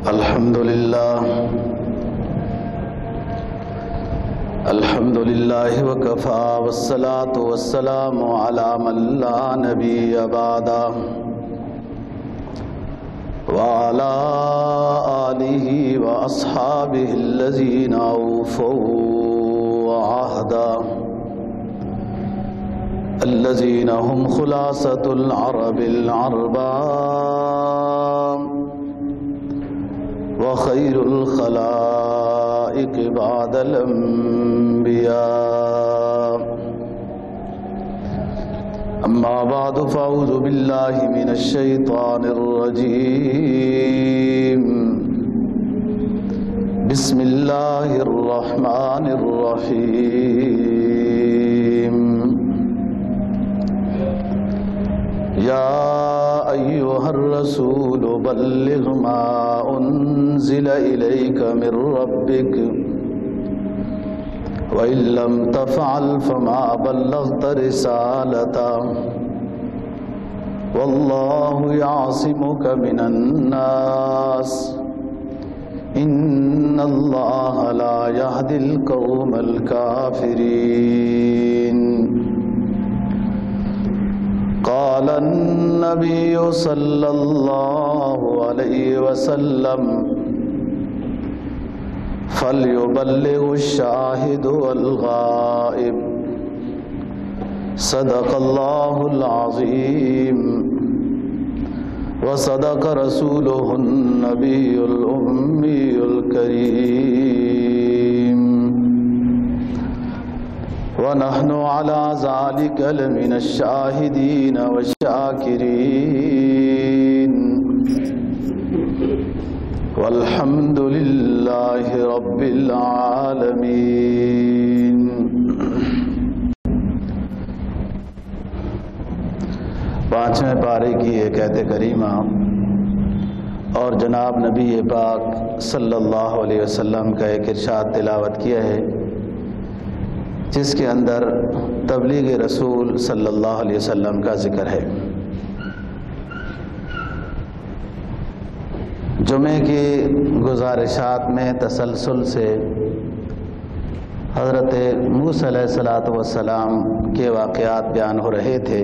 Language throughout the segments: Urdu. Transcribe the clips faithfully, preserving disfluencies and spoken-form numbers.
الحمد لله الحمد لله وكفى والصلاة والسلام على من لا نبي بعده وعلى آله وأصحابه الذين أوفوا عهدا الذين هم خلاصة العرب العرباء وخير الخلائق بعد الأنبياء. أما بعد فأعوذ بالله من الشيطان الرجيم. بسم الله الرحمن الرحيم. يا أيها الرسول بلغ ما أنزل إليك من ربك وإن لم تفعل فما بلغت رسالته والله يعصمك من الناس إن الله لا يهدي القوم الكافرين. قال النبي صلى الله عليه وسلم فليبلغ الشاهد والغائب. صدق الله العظيم وصدق رسوله النبي الأمي الكريم ونحن على ذلك لمن الشاهدين والشاكرين والحمد لله رب العالمين. پانچویں پارے کی ایک آیت کریمہ اور جناب نبی پاک صلی اللہ علیہ وسلم کا ایک ارشاد تلاوت کیا ہے جس کے اندر تبلیغ رسول صلی اللہ علیہ وسلم کا ذکر ہے. جمعے کی گزارشات میں تسلسل سے حضرت موسیٰ علیہ الصلوۃ والسلام کے واقعات بیان ہو رہے تھے.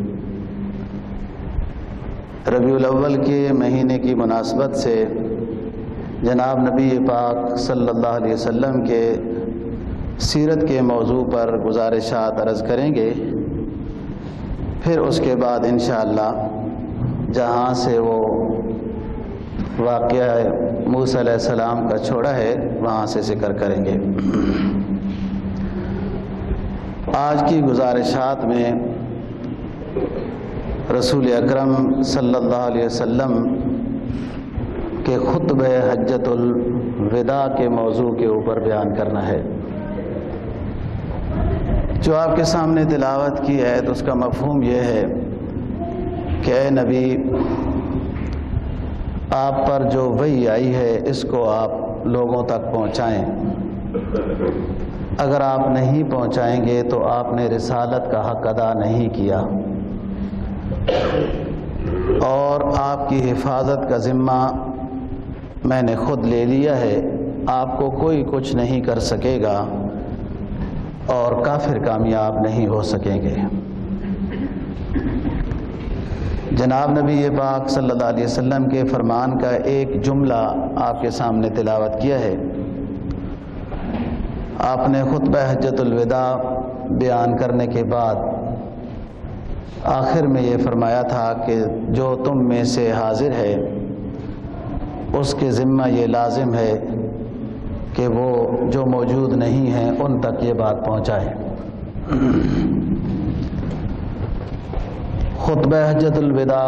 ربیع الاول کے مہینے کی مناسبت سے جناب نبی پاک صلی اللہ علیہ وسلم کے سیرت کے موضوع پر گزارشات عرض کریں گے. پھر اس کے بعد انشاءاللہ جہاں سے وہ واقعہ موسیٰ علیہ السلام کا چھوڑا ہے وہاں سے ذکر کریں گے. آج کی گزارشات میں رسول اکرم صلی اللہ علیہ وسلم کے خطبہ حجۃ الوداع کے موضوع کے اوپر بیان کرنا ہے. جو آپ کے سامنے تلاوت کی ہے تو اس کا مفہوم یہ ہے کہ اے نبی آپ پر جو وحی آئی ہے اس کو آپ لوگوں تک پہنچائیں. اگر آپ نہیں پہنچائیں گے تو آپ نے رسالت کا حق ادا نہیں کیا اور آپ کی حفاظت کا ذمہ میں نے خود لے لیا ہے. آپ کو کوئی کچھ نہیں کر سکے گا اور کافر کامیاب نہیں ہو سکیں گے. جناب نبی پاک صلی اللہ علیہ وسلم کے فرمان کا ایک جملہ آپ کے سامنے تلاوت کیا ہے. آپ نے خطبہ حجۃ الوداع بیان کرنے کے بعد آخر میں یہ فرمایا تھا کہ جو تم میں سے حاضر ہے اس کے ذمہ یہ لازم ہے کہ وہ جو موجود نہیں ہیں ان تک یہ بات پہنچائے. خطبہ حجۃ الوداع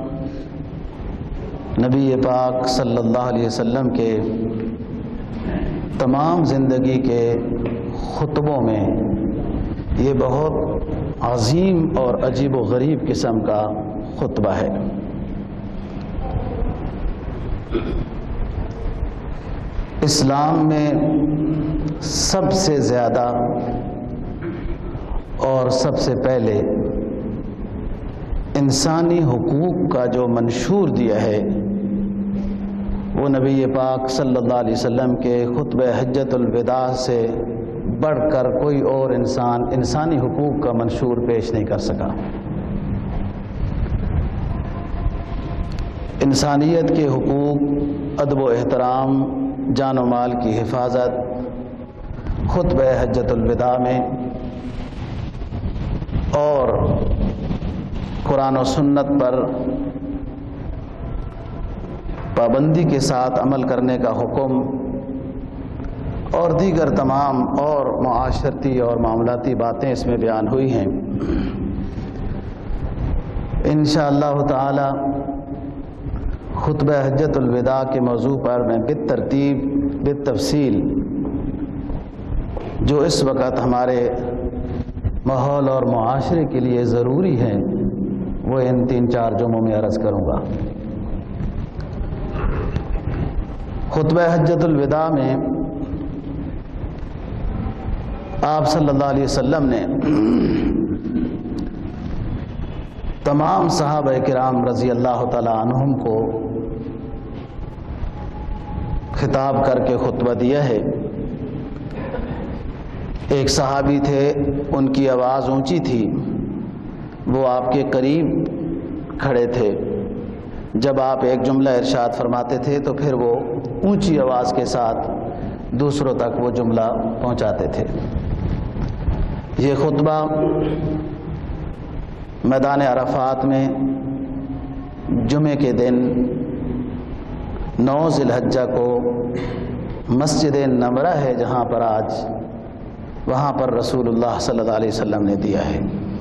نبی پاک صلی اللہ علیہ وسلم کے تمام زندگی کے خطبوں میں یہ بہت عظیم اور عجیب و غریب قسم کا خطبہ ہے. اسلام میں سب سے زیادہ اور سب سے پہلے انسانی حقوق کا جو منشور دیا ہے وہ نبی پاک صلی اللہ علیہ وسلم کے خطبہ حجۃ الوداع سے بڑھ کر کوئی اور انسان انسانی حقوق کا منشور پیش نہیں کر سکا۔ انسانیت کے حقوق، ادب و احترام، جان و مال کی حفاظت خطبہ حجۃ الوداع میں اور قرآن و سنت پر پابندی کے ساتھ عمل کرنے کا حکم اور دیگر تمام اور معاشرتی اور معاملاتی باتیں اس میں بیان ہوئی ہیں۔ انشاءاللہ تعالی خطبہ حجۃ الوداع کے موضوع پر میں بالترتیب بالتفصیل جو اس وقت ہمارے ماحول اور معاشرے کے لیے ضروری ہے وہ ان تین چار جمعوں میں عرض کروں گا۔ خطبہ حجۃ الوداع میں آپ صلی اللہ علیہ وسلم نے تمام صحابہ کرام رضی اللہ تعالی عنہم کو خطاب کر کے خطبہ دیا ہے۔ ایک صحابی تھے، ان کی آواز اونچی تھی، وہ آپ کے قریب کھڑے تھے، جب آپ ایک جملہ ارشاد فرماتے تھے تو پھر وہ اونچی آواز کے ساتھ دوسروں تک وہ جملہ پہنچاتے تھے۔ یہ خطبہ میدان عرفات میں جمعے کے دن نو ذی الحجہ کو مسجد نمرہ ہے جہاں پر آج، وہاں پر رسول اللہ صلی اللہ علیہ وسلم نے دیا ہے۔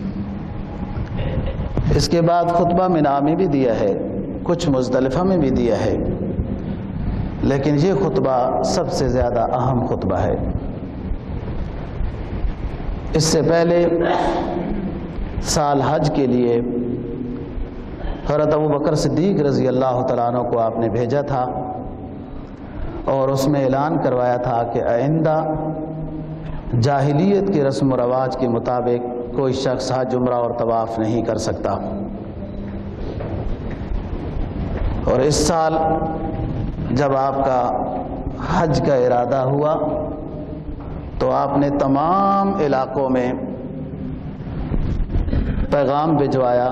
اس کے بعد خطبہ مینا میں بھی دیا ہے، کچھ مزدلفہ میں بھی دیا ہے، لیکن یہ خطبہ سب سے زیادہ اہم خطبہ ہے۔ اس سے پہلے سال حج کے لیے حضرت ابوبکر صدیق رضی اللہ تعالیٰ عنہ کو آپ نے بھیجا تھا اور اس میں اعلان کروایا تھا کہ آئندہ جاہلیت کے رسم و رواج کے مطابق کوئی شخص حج عمرہ اور طواف نہیں کر سکتا۔ اور اس سال جب آپ کا حج کا ارادہ ہوا تو آپ نے تمام علاقوں میں پیغام بھجوایا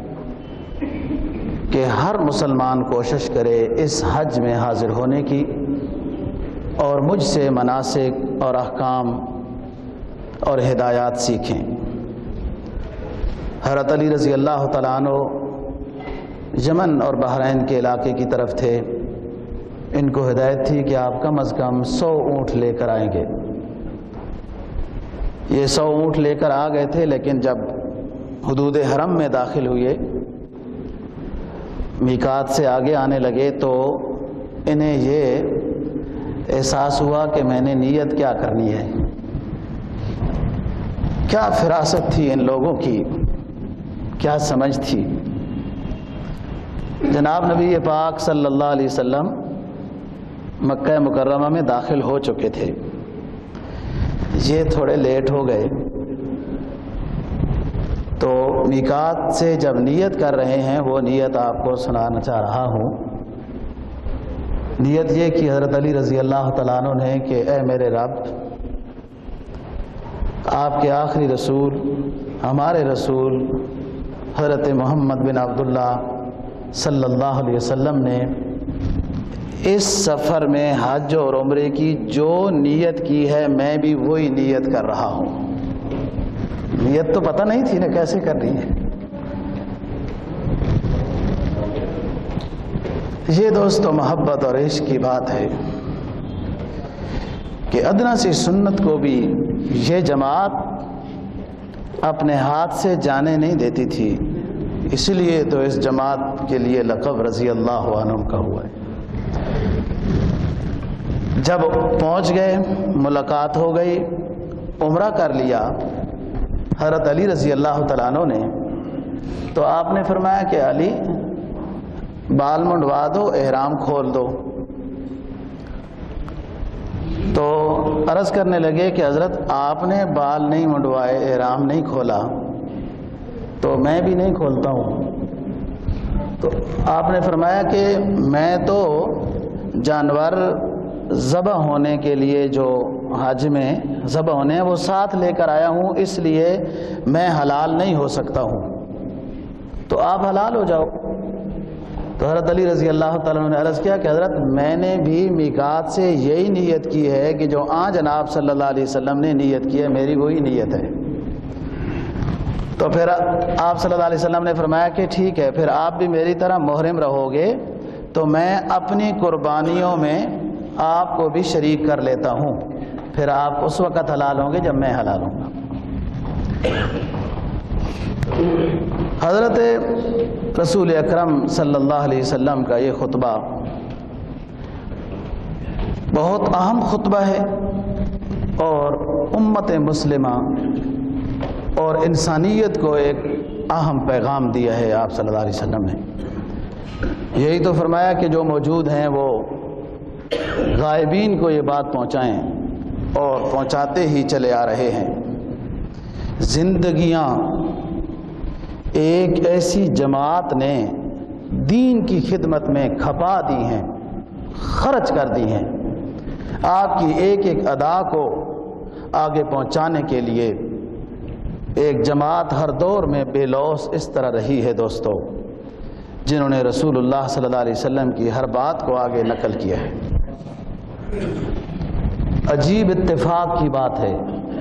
کہ ہر مسلمان کوشش کرے اس حج میں حاضر ہونے کی اور مجھ سے مناسک اور احکام اور ہدایات سیکھیں۔ حضرت علی رضی اللہ تعالیٰ عنہ یمن اور بحرین کے علاقے کی طرف تھے، ان کو ہدایت تھی کہ آپ کم از کم سو اونٹ لے کر آئیں گے۔ یہ سو اونٹ لے کر آ گئے تھے، لیکن جب حدود حرم میں داخل ہوئے، میقات سے آگے آنے لگے، تو انہیں یہ احساس ہوا کہ میں نے نیت کیا کرنی ہے۔ کیا فراست تھی ان لوگوں کی، کیا سمجھ تھی۔ جناب نبی پاک صلی اللہ علیہ وسلم مکہ مکرمہ میں داخل ہو چکے تھے، یہ تھوڑے لیٹ ہو گئے، تو میقات سے جب نیت کر رہے ہیں، وہ نیت آپ کو سنانا چاہ رہا ہوں۔ نیت یہ کہ حضرت علی رضی اللہ تعالیٰ عنہ نے کہ اے میرے رب، آپ کے آخری رسول ہمارے رسول حضرت محمد بن عبداللہ صلی اللہ علیہ وسلم نے اس سفر میں حج اور عمرے کی جو نیت کی ہے، میں بھی وہی نیت کر رہا ہوں۔ نیت تو پتہ نہیں تھی نا کیسے کر رہی ہے۔ یہ دوستو محبت اور عشق کی بات ہے کہ ادنا سی سنت کو بھی یہ جماعت اپنے ہاتھ سے جانے نہیں دیتی تھی، اس لیے تو اس جماعت کے لیے لقب رضی اللہ عنہ کا ہوا ہے۔ جب پہنچ گئے، ملاقات ہو گئی، عمرہ کر لیا حضرت علی رضی اللہ تعالیٰ عنہ نے، تو آپ نے فرمایا کہ علی بال منڈوا دو، احرام کھول دو۔ تو عرض کرنے لگے کہ حضرت آپ نے بال نہیں منڈوائے، احرام نہیں کھولا، تو میں بھی نہیں کھولتا ہوں۔ تو آپ نے فرمایا کہ میں تو جانور ذبح ہونے کے لیے جو حج میں ذبح ہونے ہیں وہ ساتھ لے کر آیا ہوں، اس لیے میں حلال نہیں ہو سکتا ہوں، تو آپ حلال ہو جاؤ۔ تو حضرت علی رضی اللہ تعالیٰ عنہ نے عرض کیا کہ حضرت میں نے بھی میقات سے یہی نیت کی ہے کہ جو آن جناب صلی اللہ علیہ وسلم نے نیت کی ہے، میری وہی نیت ہے۔ تو پھر آپ صلی اللہ علیہ وسلم نے فرمایا کہ ٹھیک ہے، پھر آپ بھی میری طرح محرم رہو گے تو میں اپنی قربانیوں میں آپ کو بھی شریک کر لیتا ہوں، پھر آپ اس وقت حلال ہوں گے جب میں حلال ہوں گا۔ حضرت رسول اکرم صلی اللہ علیہ وسلم کا یہ خطبہ بہت اہم خطبہ ہے، اور امت مسلمہ اور انسانیت کو ایک اہم پیغام دیا ہے آپ صلی اللہ علیہ وسلم نے۔ یہی تو فرمایا کہ جو موجود ہیں وہ غائبین کو یہ بات پہنچائیں، اور پہنچاتے ہی چلے آ رہے ہیں۔ زندگیاں ایک ایسی جماعت نے دین کی خدمت میں کھپا دی ہیں، خرچ کر دی ہیں۔ آپ کی ایک ایک ادا کو آگے پہنچانے کے لیے ایک جماعت ہر دور میں بے لوث اس طرح رہی ہے دوستو، جنہوں نے رسول اللہ صلی اللہ علیہ وسلم کی ہر بات کو آگے نقل کیا ہے۔ عجیب اتفاق کی بات ہے،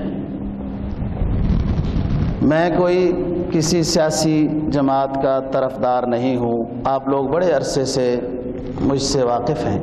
میں کوئی کسی سیاسی جماعت کا طرفدار نہیں ہوں، آپ لوگ بڑے عرصے سے مجھ سے واقف ہیں۔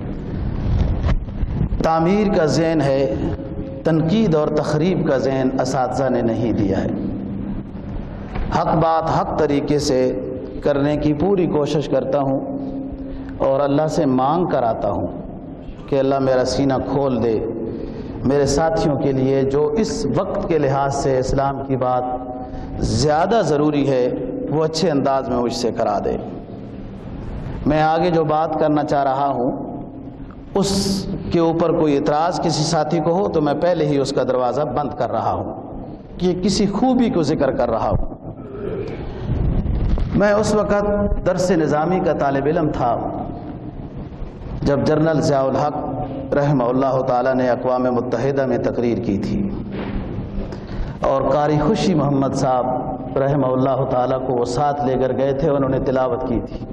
تعمیر کا ذہن ہے، تنقید اور تخریب کا ذہن اساتذہ نے نہیں دیا ہے۔ حق بات حق طریقے سے کرنے کی پوری کوشش کرتا ہوں، اور اللہ سے مانگ کر آتا ہوں کہ اللہ میرا سینہ کھول دے، میرے ساتھیوں کے لیے جو اس وقت کے لحاظ سے اسلام کی بات زیادہ ضروری ہے وہ اچھے انداز میں مجھ سے کرا دے۔ میں آگے جو بات کرنا چاہ رہا ہوں اس کے اوپر کوئی اعتراض کسی ساتھی کو ہو تو میں پہلے ہی اس کا دروازہ بند کر رہا ہوں کہ کسی خوبی کو ذکر کر رہا ہوں۔ میں اس وقت درس نظامی کا طالب علم تھا جب جنرل ضیاء الحق رحمہ اللہ تعالیٰ نے اقوام متحدہ میں تقریر کی تھی، اور قاری خوشی محمد صاحب رحمہ اللہ تعالیٰ کو وہ ساتھ لے کر گئے تھے، انہوں نے تلاوت کی تھی۔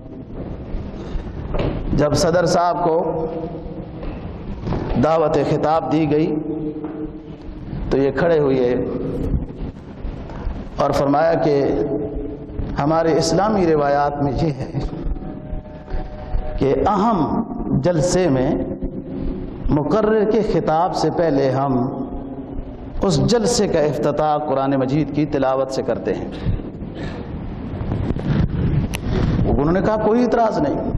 جب صدر صاحب کو دعوت خطاب دی گئی تو یہ کھڑے ہوئے اور فرمایا کہ ہمارے اسلامی روایات میں یہ ہے کہ اہم جلسے میں مقرر کے خطاب سے پہلے ہم اس جلسے کا افتتاح قرآن مجید کی تلاوت سے کرتے ہیں۔ انہوں نے کہا کوئی اعتراض نہیں۔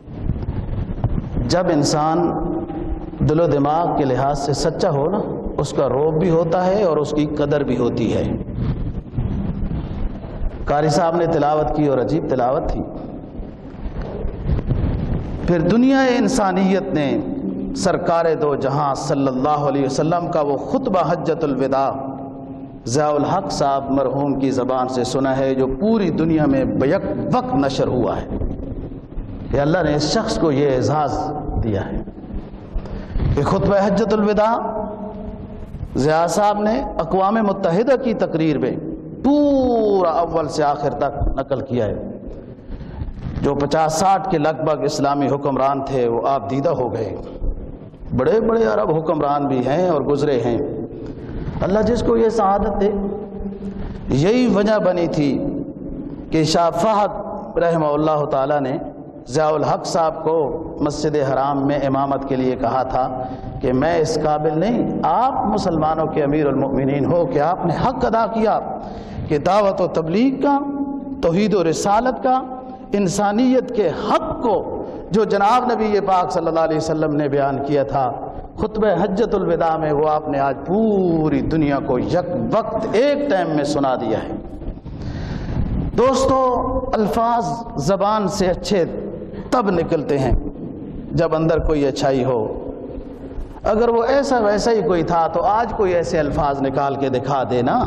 جب انسان دل و دماغ کے لحاظ سے سچا ہو نا، اس کا رعب بھی ہوتا ہے اور اس کی قدر بھی ہوتی ہے۔ قاری صاحب نے تلاوت کی اور عجیب تلاوت تھی۔ پھر دنیا انسانیت نے سرکار دو جہاں صلی اللہ علیہ وسلم کا وہ خطبہ حجۃ الوداع ضیاء الحق صاحب مرحوم کی زبان سے سنا ہے، جو پوری دنیا میں بیک وقت نشر ہوا ہے کہ اللہ نے اس شخص کو یہ اعزاز دیا ہے کہ خطبہ حجۃ الوداع ضیاء صاحب نے اقوام متحدہ کی تقریر میں پورا اول سے آخر تک نقل کیا ہے۔ جو پچاس ساٹھ کے لگ بھگ اسلامی حکمران تھے وہ آپ دیدہ ہو گئے، بڑے بڑے عرب حکمران بھی ہیں اور گزرے ہیں۔ اللہ جس کو یہ سعادت دے، یہی وجہ بنی تھی کہ شاہ فہد رحمہ اللہ تعالیٰ نے ضیاء الحق صاحب کو مسجد حرام میں امامت کے لیے کہا تھا کہ میں اس قابل نہیں، آپ مسلمانوں کے امیر المؤمنین ہو کہ آپ نے حق ادا کیا کہ دعوت و تبلیغ کا، توحید و رسالت کا، انسانیت کے حق کو جو جناب نبی پاک صلی اللہ علیہ وسلم نے بیان کیا تھا خطبہ حجۃ الوداع میں، وہ آپ نے آج پوری دنیا کو یک وقت ایک ٹائم میں سنا دیا ہے۔ دوستو، الفاظ زبان سے اچھے تب نکلتے ہیں جب اندر کوئی اچھائی ہو۔ اگر وہ ایسا ویسا ہی کوئی تھا تو آج کوئی ایسے الفاظ نکال کے دکھا دینا۔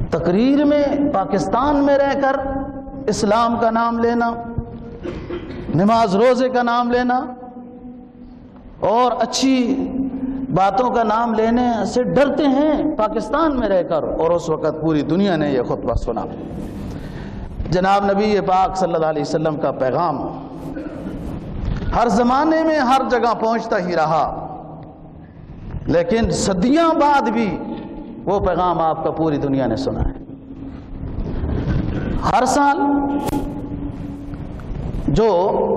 تقریر میں پاکستان میں رہ کر اسلام کا نام لینا، نماز روزے کا نام لینا اور اچھی باتوں کا نام لینے سے ڈرتے ہیں پاکستان میں رہ کر، اور اس وقت پوری دنیا نے یہ خطبہ سنا۔ جناب نبی پاک صلی اللہ علیہ وسلم کا پیغام ہر زمانے میں ہر جگہ پہنچتا ہی رہا، لیکن صدیاں بعد بھی وہ پیغام آپ کا پوری دنیا نے سنا ہے۔ ہر سال جو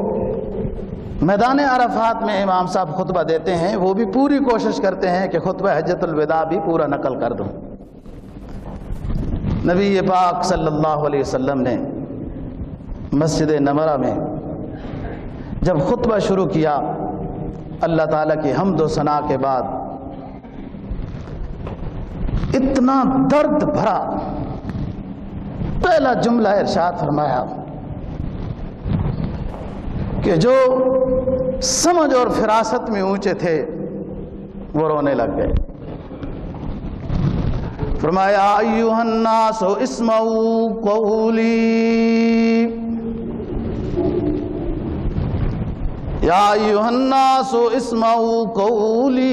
میدان عرفات میں امام صاحب خطبہ دیتے ہیں وہ بھی پوری کوشش کرتے ہیں کہ خطبہ حجۃ الوداع بھی پورا نقل کر دوں۔ نبی پاک صلی اللہ علیہ وسلم نے مسجد نمرہ میں جب خطبہ شروع کیا، اللہ تعالیٰ کی حمد و ثنا کے بعد اتنا درد بھرا پہلا جملہ ارشاد فرمایا کہ جو سمجھ اور فراست میں اونچے تھے وہ رونے لگ گئے۔ فرمایا ایھا الناس اسمعوا قولی یا ایھا الناس اسمعوا قولی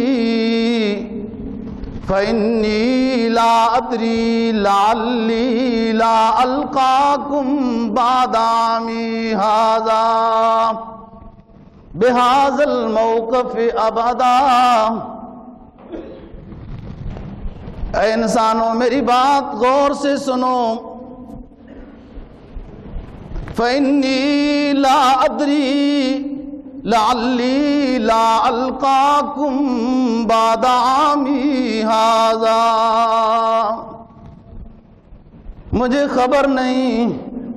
فإنی لا ادری لعلی لا القاکم بعد عامی ھذا بہذا الموقف ابدا۔ اے انسانوں میری بات غور سے سنو، فإنی لا ادری لعلی لا القاکم بعد عامی ھذا، مجھے خبر نہیں،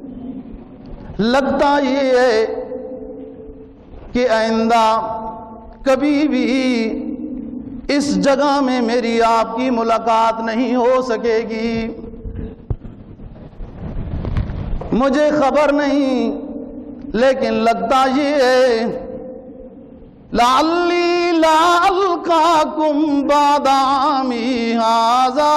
لگتا یہ ہے کہ آئندہ کبھی بھی اس جگہ میں میری آپ کی ملاقات نہیں ہو سکے گی، مجھے خبر نہیں لیکن لگتا یہ ہے لعلی لا القاکم بعد عامی ھذا،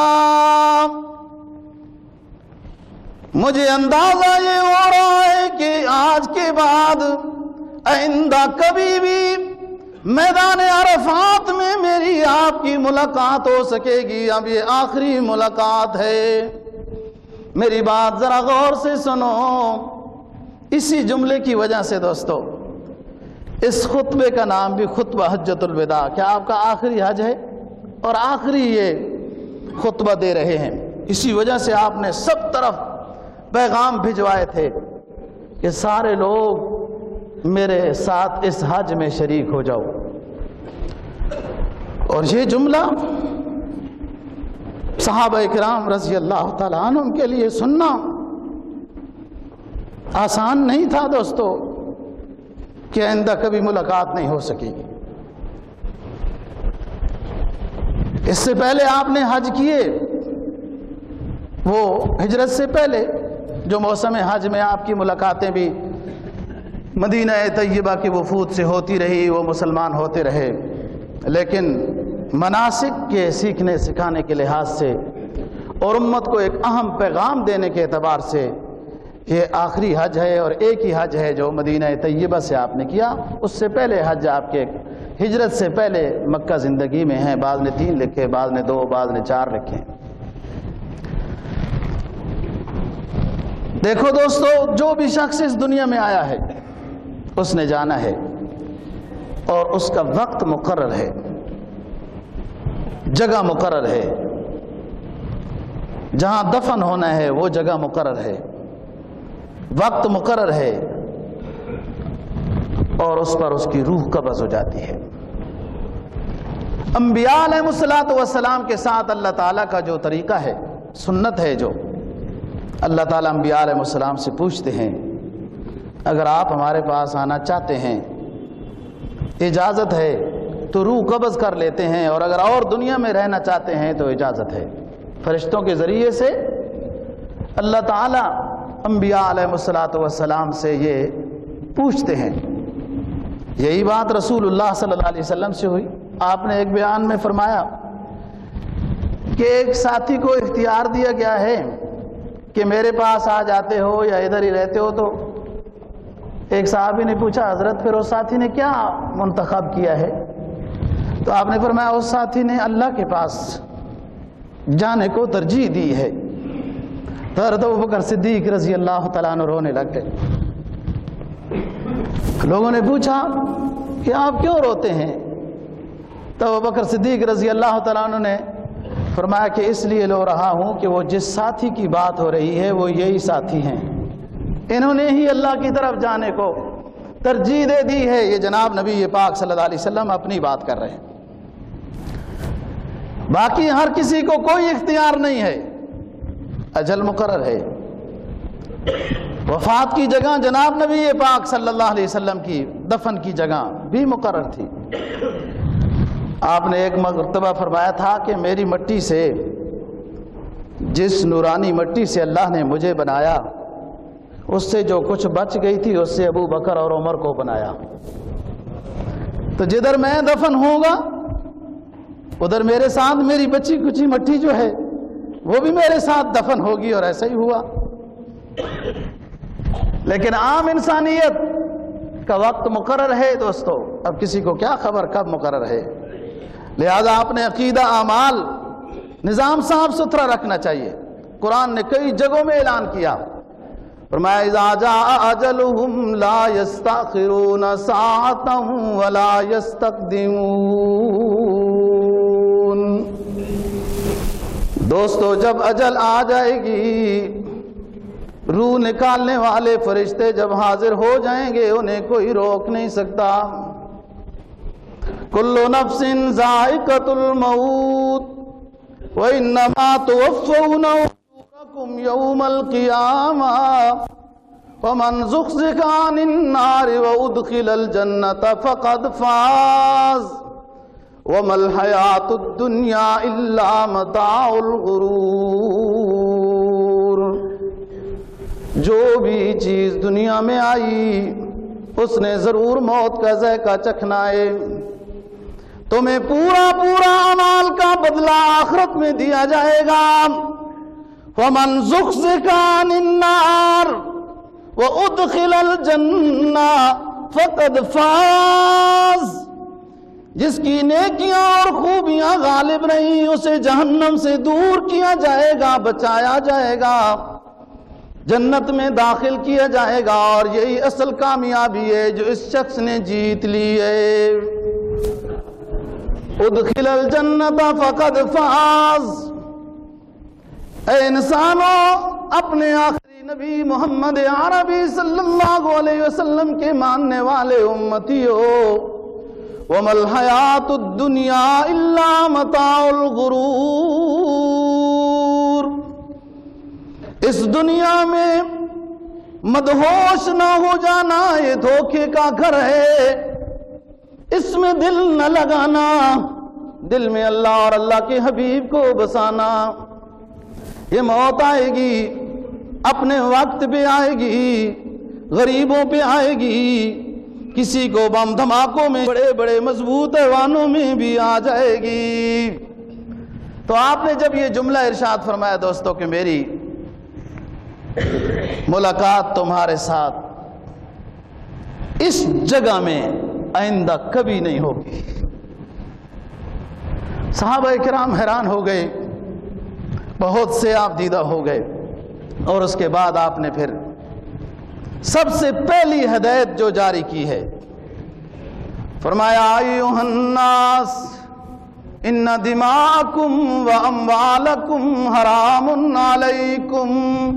مجھے اندازہ یہ ہو رہا ہے کہ آج کے بعد آئندہ کبھی بھی میدان عرفات میں میری آپ کی ملاقات ہو سکے گی، اب یہ آخری ملاقات ہے۔ میری بات ذرا غور سے سنو۔ اسی جملے کی وجہ سے دوستو اس خطبے کا نام بھی خطبہ حجۃ الوداع، کیا آپ کا آخری حج ہے اور آخری یہ خطبہ دے رہے ہیں۔ اسی وجہ سے آپ نے سب طرف پیغام بھجوائے تھے کہ سارے لوگ میرے ساتھ اس حج میں شریک ہو جاؤ۔ اور یہ جملہ صحابہ کرام رضی اللہ تعالیٰ عنہم کے لیے سننا آسان نہیں تھا دوستو کہ آئندہ کبھی ملاقات نہیں ہو سکے گی۔ اس سے پہلے آپ نے حج کیے، وہ ہجرت سے پہلے جو موسم حج میں آپ کی ملاقاتیں بھی مدینہ طیبہ کے وفود سے ہوتی رہی، وہ مسلمان ہوتے رہے، لیکن مناسک کے سیکھنے سکھانے کے لحاظ سے اور امت کو ایک اہم پیغام دینے کے اعتبار سے یہ آخری حج ہے اور ایک ہی حج ہے جو مدینہ طیبہ سے آپ نے کیا۔ اس سے پہلے حج آپ کے ہجرت سے پہلے مکہ زندگی میں ہیں، بعض نے تین لکھے، بعض نے دو، بعض نے چار لکھے۔ دیکھو دوستو، جو بھی شخص اس دنیا میں آیا ہے اس نے جانا ہے اور اس کا وقت مقرر ہے، جگہ مقرر ہے، جہاں دفن ہونا ہے وہ جگہ مقرر ہے، وقت مقرر ہے، اور اس پر اس کی روح قبض ہو جاتی ہے۔ انبیاء علیہ الصلوۃ والسلام کے ساتھ اللہ تعالیٰ کا جو طریقہ ہے، سنت ہے، جو اللہ تعالیٰ انبیاء علیہ السلام سے پوچھتے ہیں اگر آپ ہمارے پاس آنا چاہتے ہیں اجازت ہے تو روح قبض کر لیتے ہیں، اور اگر اور دنیا میں رہنا چاہتے ہیں تو اجازت ہے۔ فرشتوں کے ذریعے سے اللہ تعالیٰ انبیاء علیہ الصلوۃ والسلام سے یہ پوچھتے ہیں۔ یہی بات رسول اللہ صلی اللہ علیہ وسلم سے ہوئی۔ آپ نے ایک بیان میں فرمایا کہ ایک ساتھی کو اختیار دیا گیا ہے کہ میرے پاس آ جاتے ہو یا ادھر ہی رہتے ہو تو ایک صحابی نے پوچھا حضرت پھر اس ساتھی نے کیا منتخب کیا ہے؟ تو آپ نے فرمایا اس ساتھی نے اللہ کے پاس جانے کو ترجیح دی ہے۔ تو حضرت ابوبکر صدیق رضی اللہ تعالیٰ عنہ رونے لگ گئے۔ لوگوں نے پوچھا کہ آپ کیوں روتے ہیں؟ تو ابوبکر صدیق رضی اللہ تعالیٰ عنہ نے فرمایا کہ اس لیے رو رہا ہوں کہ وہ جس ساتھی کی بات ہو رہی ہے وہ یہی ساتھی ہیں، انہوں نے ہی اللہ کی طرف جانے کو ترجیح دے دی ہے۔ یہ جناب نبی پاک صلی اللہ علیہ وسلم اپنی بات کر رہے ہیں، باقی ہر کسی کو کوئی اختیار نہیں ہے، اجل مقرر ہے۔ وفات کی جگہ جناب نبی پاک صلی اللہ علیہ وسلم کی دفن کی جگہ بھی مقرر تھی۔ آپ نے ایک مرتبہ فرمایا تھا کہ میری مٹی سے، جس نورانی مٹی سے اللہ نے مجھے بنایا، اس سے جو کچھ بچ گئی تھی اس سے ابو بکر اور عمر کو بنایا۔ تو جدھر میں دفن ہوں گا ادھر میرے ساتھ میری بچی کچی مٹی جو ہے وہ بھی میرے ساتھ دفن ہوگی، اور ایسا ہی ہوا۔ لیکن عام انسانیت کا وقت مقرر ہے دوستو، اب کسی کو کیا خبر کب مقرر ہے۔ لہذا اپنے عقیدہ اعمال نظام صاف ستھرا رکھنا چاہیے۔ قرآن نے کئی جگہوں میں اعلان کیا، فرمایا اذا جاء اجلهم لا يستأخرون ساعة ولا يستقدمون۔ دوستو جب اجل آ جائے گی، روح نکالنے والے فرشتے جب حاضر ہو جائیں گے انہیں کوئی روک نہیں سکتا۔ کل نفس ذائقۃ الموت وانما توفون اجورکم یوم القیامہ ومن زحزح عن النار وادخل الجنۃ فقد فاز وما الحیاۃ الدنیا الا متاع الغرور۔ جو بھی چیز دنیا میں آئی اس نے ضرور موت کا ذائقہ چکھنا ہے۔ تمہیں پورا پورا اعمال کا بدلہ آخرت میں دیا جائے گا۔ وَمَنْ زُحْزِحَ عَنِ النَّارِ وَأُدْخِلَ الْجَنَّةَ فَقَدْ فَازَ۔ جس کی نیکیاں اور خوبیاں غالب رہیں اسے جہنم سے دور کیا جائے گا، بچایا جائے گا، جنت میں داخل کیا جائے گا، اور یہی اصل کامیابی ہے جو اس شخص نے جیت لی ہے۔ ادخل الجنت فقد فاز۔ اے انسانوں، اپنے آخری نبی محمد عربی صلی اللہ علیہ وسلم کے ماننے والے امتیوں، وَمَا الْحَيَاةُ الدُّنْيَا إِلَّا مَتَاعُ الْغُرُورِ۔ اس دنیا میں مدہوش نہ ہو جانا یہ دھوکے کا گھر ہے، اس میں دل نہ لگانا، دل میں اللہ اور اللہ کے حبیب کو بسانا۔ یہ موت آئے گی، اپنے وقت پہ آئے گی، غریبوں پہ آئے گی، کسی کو بم دھماکوں میں، بڑے بڑے مضبوط ایوانوں میں بھی آ جائے گی۔ تو آپ نے جب یہ جملہ ارشاد فرمایا دوستوں کہ میری ملاقات تمہارے ساتھ اس جگہ میں آئندہ کبھی نہیں ہوگی، صحابہ کرام حیران ہو گئے، بہت سے آپ دیدہ ہو گئے۔ اور اس کے بعد آپ نے پھر سب سے پہلی ہدایت جو جاری کی ہے، فرمایا ایھا الناس ان دماءکم و اموالکم حرام علیکم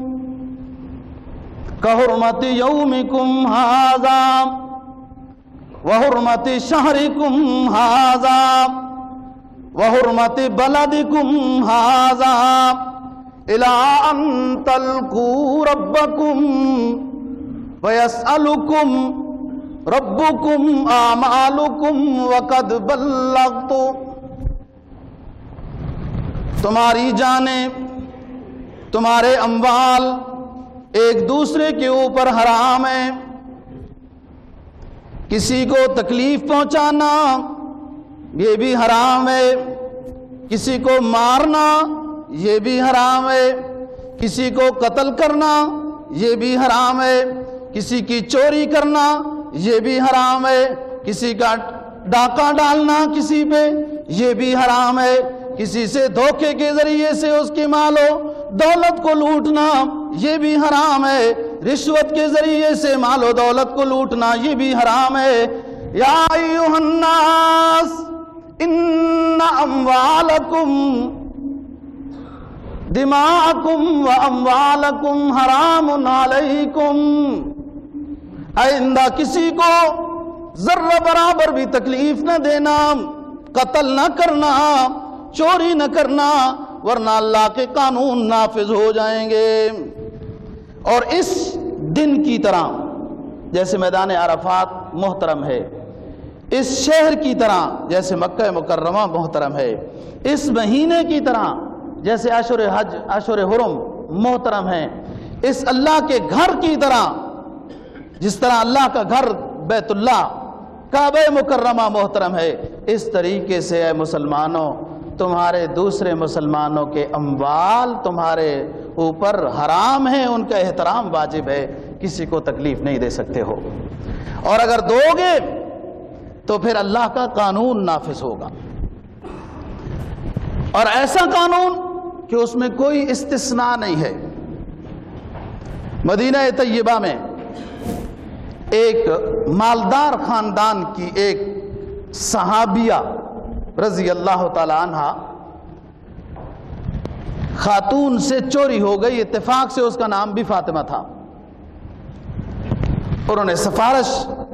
کحرمت یومکم ھذا وحرمت شہرکم ھذا وحرمت بلدکم ھذا الی ان تلقوا ربکم وَيَسْأَلُكُمْ رَبُّكُمْ أَعْمَالُكُمْ وَقَدْ بَلَّغْتُ۔ تمہاری جانیں، تمہارے اموال ایک دوسرے کے اوپر حرام ہے، کسی کو تکلیف پہنچانا یہ بھی حرام ہے، کسی کو مارنا یہ بھی حرام ہے، کسی کو قتل کرنا یہ بھی حرام ہے، کسی کی چوری کرنا یہ بھی حرام ہے، کسی کا ڈاکہ ڈالنا کسی پہ یہ بھی حرام ہے، کسی سے دھوکے کے ذریعے سے اس کی مال و دولت کو لوٹنا یہ بھی حرام ہے، رشوت کے ذریعے سے مال و دولت کو لوٹنا یہ بھی حرام ہے۔ یا ایھا الناس ان اموالکم دماءکم و اموالکم حرام علیکم، آئندہ کسی کو ذرہ برابر بھی تکلیف نہ دینا، قتل نہ کرنا، چوری نہ کرنا، ورنہ اللہ کے قانون نافذ ہو جائیں گے۔ اور اس دن کی طرح جیسے میدان عرفات محترم ہے، اس شہر کی طرح جیسے مکہ مکرمہ محترم ہے، اس مہینے کی طرح جیسے اشہر حج اشہر حرم محترم ہیں، اس اللہ کے گھر کی طرح جس طرح اللہ کا گھر بیت اللہ کعبہ مکرمہ محترم ہے، اس طریقے سے اے مسلمانوں تمہارے دوسرے مسلمانوں کے اموال تمہارے اوپر حرام ہیں، ان کا احترام واجب ہے، کسی کو تکلیف نہیں دے سکتے ہو، اور اگر دو گے تو پھر اللہ کا قانون نافذ ہوگا، اور ایسا قانون کہ اس میں کوئی استثناء نہیں ہے۔ مدینہ طیبہ میں ایک مالدار خاندان کی ایک صحابیہ رضی اللہ تعالی عنہ خاتون سے چوری ہو گئی، اتفاق سے اس کا نام بھی فاطمہ تھا۔ انہوں نے سفارش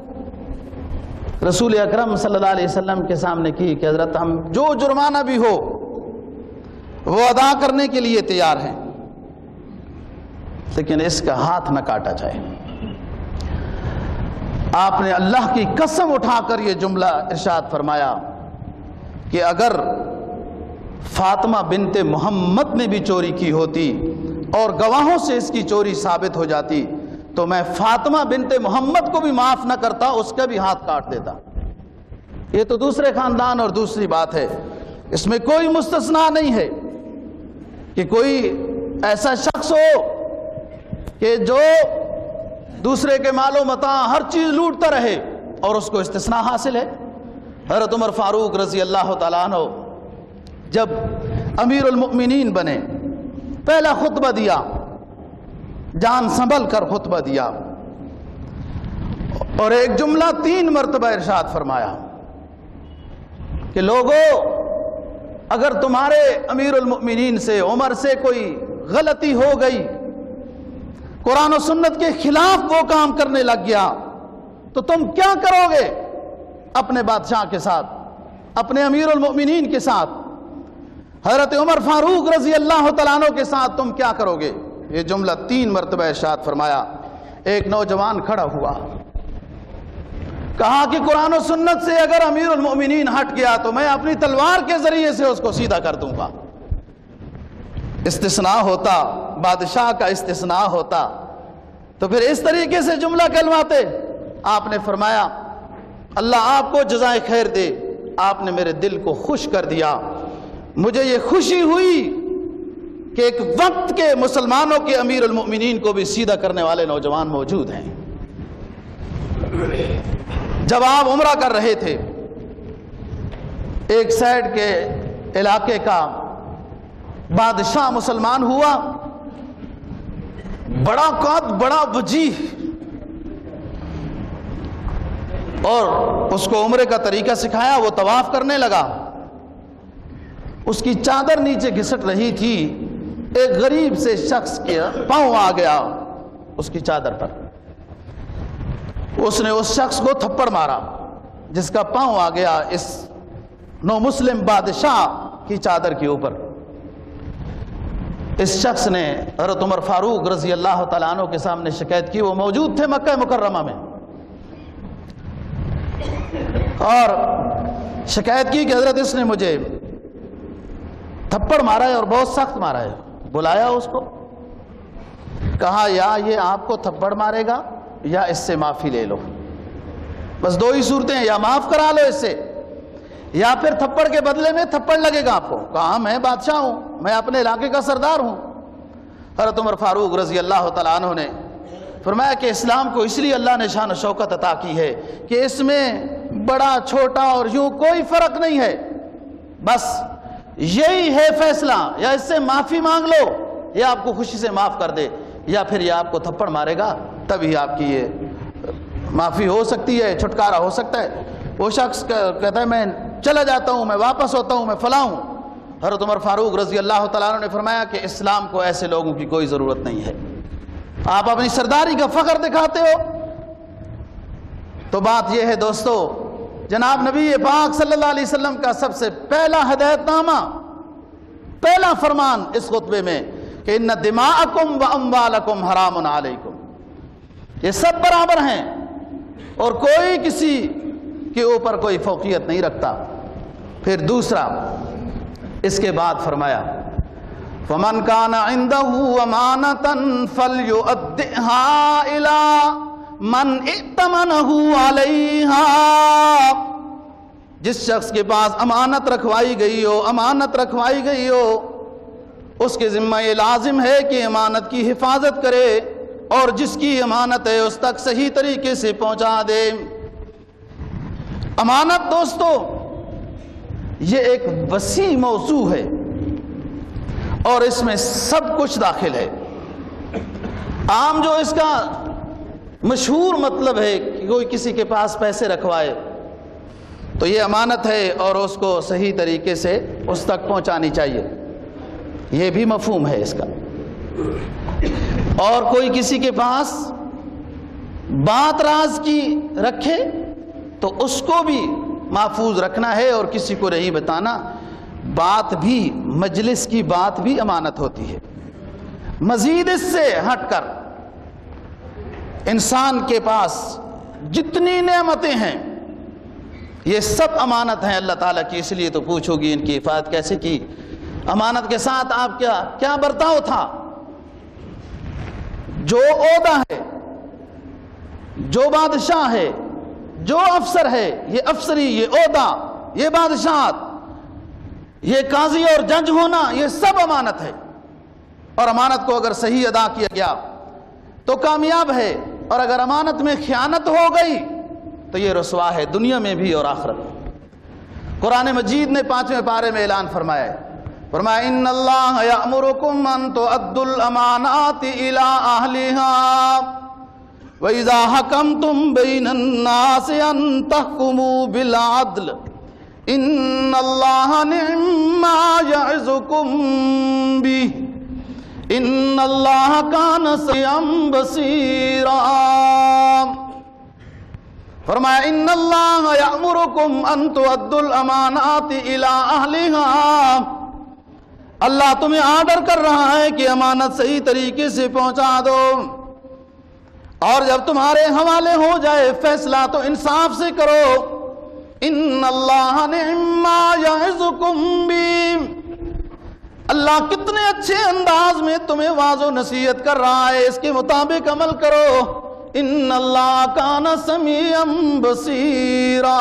رسول اکرم صلی اللہ علیہ وسلم کے سامنے کی کہ حضرت ہم جو جرمانہ بھی ہو وہ ادا کرنے کے لیے تیار ہیں، لیکن اس کا ہاتھ نہ کاٹا جائے۔ آپ نے اللہ کی قسم اٹھا کر یہ جملہ ارشاد فرمایا کہ اگر فاطمہ بنت محمد نے بھی چوری کی ہوتی اور گواہوں سے اس کی چوری ثابت ہو جاتی تو میں فاطمہ بنت محمد کو بھی معاف نہ کرتا، اس کا بھی ہاتھ کاٹ دیتا۔ یہ تو دوسرے خاندان اور دوسری بات ہے، اس میں کوئی مستثنیٰ نہیں ہے کہ کوئی ایسا شخص ہو کہ جو دوسرے کے مال و متاع ہر چیز لوٹتا رہے اور اس کو استثناء حاصل ہے۔ حضرت عمر فاروق رضی اللہ تعالیٰ عنہ جب امیر المؤمنین بنے، پہلا خطبہ دیا، جان سنبھل کر خطبہ دیا، اور ایک جملہ تین مرتبہ ارشاد فرمایا کہ لوگو اگر تمہارے امیر المؤمنین سے عمر سے کوئی غلطی ہو گئی، قرآن و سنت کے خلاف وہ کام کرنے لگ گیا تو تم کیا کرو گے اپنے بادشاہ کے ساتھ، اپنے امیر المؤمنین کے ساتھ، حضرت عمر فاروق رضی اللہ تعالیٰ عنہ کے ساتھ تم کیا کرو گے؟ یہ جملہ تین مرتبہ ارشاد فرمایا۔ ایک نوجوان کھڑا ہوا، کہا کہ قرآن و سنت سے اگر امیر المؤمنین ہٹ گیا تو میں اپنی تلوار کے ذریعے سے اس کو سیدھا کر دوں گا۔ استثناء ہوتا، بادشاہ کا استثناء ہوتا تو پھر اس طریقے سے جملہ کہلواتے۔ آپ نے فرمایا اللہ آپ کو جزائے خیر دے، آپ نے میرے دل کو خوش کر دیا، مجھے یہ خوشی ہوئی کہ ایک وقت کے مسلمانوں کے امیر المؤمنین کو بھی سیدھا کرنے والے نوجوان موجود ہیں۔ جب آپ عمرہ کر رہے تھے، ایک سائڈ کے علاقے کا بادشاہ مسلمان ہوا، بڑا قد، بڑا وجیح، اور اس کو عمرے کا طریقہ سکھایا، وہ طواف کرنے لگا۔ اس کی چادر نیچے گھسٹ رہی تھی، ایک غریب سے شخص کے پاؤں آ گیا اس کی چادر پر، اس نے اس شخص کو تھپڑ مارا جس کا پاؤں آ گیا اس نو مسلم بادشاہ کی چادر کے اوپر۔ اس شخص نے حضرت عمر فاروق رضی اللہ تعالیٰ عنہ کے سامنے شکایت کی، وہ موجود تھے مکہ مکرمہ میں، اور شکایت کی کہ حضرت اس نے مجھے تھپڑ مارا ہے اور بہت سخت مارا ہے۔ بلایا اس کو، کہا یا یہ آپ کو تھپڑ مارے گا یا اس سے معافی لے لو، بس دو ہی صورتیں ہیں، یا معاف کرا لو اس سے یا پھر تھپڑ کے بدلے میں تھپڑ لگے گا آپ کو۔ کہا میں بادشاہ ہوں، میں اپنے علاقے کا سردار ہوں۔ حضرت عمر فاروق رضی اللہ تعالیٰ عنہ نے فرمایا کہ اسلام کو اس لیے اللہ نے شان و شوکت عطا کی ہے کہ اس میں بڑا چھوٹا اور یوں کوئی فرق نہیں ہے، بس یہی ہے فیصلہ، یا اس سے معافی مانگ لو، یہ آپ کو خوشی سے معاف کر دے، یا پھر یہ آپ کو تھپڑ مارے گا، تبھی آپ کی یہ معافی ہو سکتی ہے، چھٹکارا ہو سکتا ہے۔ وہ شخص کہتا ہے میں چلا جاتا ہوں، میں واپس ہوتا ہوں، میں فلاں ہوں۔ حضرت عمر فاروق رضی اللہ تعالیٰ عنہ نے فرمایا کہ اسلام کو ایسے لوگوں کی کوئی ضرورت نہیں ہے، آپ اپنی سرداری کا فخر دکھاتے ہو۔ تو بات یہ ہے دوستو، جناب نبی پاک صلی اللہ علیہ وسلم کا سب سے پہلا ہدایت نامہ، پہلا فرمان اس خطبے میں کہ ان دماءکم و اموالکم حرام علیکم، یہ سب برابر ہیں اور کوئی کسی کے اوپر کوئی فوقیت نہیں رکھتا۔ پھر دوسرا اس کے بعد فرمایا فَمَنْ كَانَ عِنْدَهُ أَمَانَةً فَلْيُؤَدِّهَا إِلَىٰ مَنْ ائْتَمَنَهُ عَلَيْهَا، جس شخص کے پاس امانت رکھوائی گئی ہو، امانت رکھوائی گئی ہو، اس کے ذمہ یہ لازم ہے کہ امانت کی حفاظت کرے، اور جس کی امانت ہے اس تک صحیح طریقے سے پہنچا دے۔ امانت دوستو یہ ایک وسیع موضوع ہے اور اس میں سب کچھ داخل ہے۔ عام جو اس کا مشہور مطلب ہے کہ کوئی کسی کے پاس پیسے رکھوائے تو یہ امانت ہے اور اس کو صحیح طریقے سے اس تک پہنچانی چاہیے، یہ بھی مفہوم ہے اس کا۔ اور کوئی کسی کے پاس بات راز کی رکھے تو اس کو بھی محفوظ رکھنا ہے اور کسی کو نہیں بتانا۔ بات بھی، مجلس کی بات بھی امانت ہوتی ہے۔ مزید اس سے ہٹ کر انسان کے پاس جتنی نعمتیں ہیں یہ سب امانت ہیں اللہ تعالیٰ کی، اس لیے تو پوچھو گی ان کی حفاظت کیسے کی، امانت کے ساتھ آپ کیا کیا برتاؤ تھا۔ جو عہدہ ہے، جو بادشاہ ہے، جو افسر ہے، یہ افسری، یہ عہدہ، یہ بادشاہت، یہ قاضی اور جج ہونا، یہ سب امانت ہے، اور امانت کو اگر صحیح ادا کیا گیا تو کامیاب ہے، اور اگر امانت میں خیانت ہو گئی تو یہ رسوا ہے دنیا میں بھی اور آخرت میں۔ قرآن مجید نے پانچویں پارے میں اعلان فرمایا ہے، فرمایا ان اللہ یأمرکم ان تؤدوا الامانات الی اہلہا وَإِذَا حَكَمْتُمْ بَيْنَ النَّاسِ أَن تَحْكُمُوا بِالْعَدْلِ إِنَّ اللَّهَ نِعْمَّا يَعِظُكُمْ بِهِ إِنَّ اللَّهَ كَانَ سَمِيعًا بَصِيرًا۔ فرمایا ان اللہ یأمرکم ان تؤدوا الامانات الی اہلہا، اللہ تمہیں آرڈر کر رہا ہے کہ امانت صحیح طریقے سے پہنچا دو، اور جب تمہارے حوالے ہو جائے فیصلہ تو انصاف سے کرو۔ ان اللہ نعما یعظکم بی، اللہ کتنے اچھے انداز میں تمہیں واعظ و نصیحت کر رہا ہے، اس کے مطابق عمل کرو۔ ان اللہ کان سمیعا بصیرا،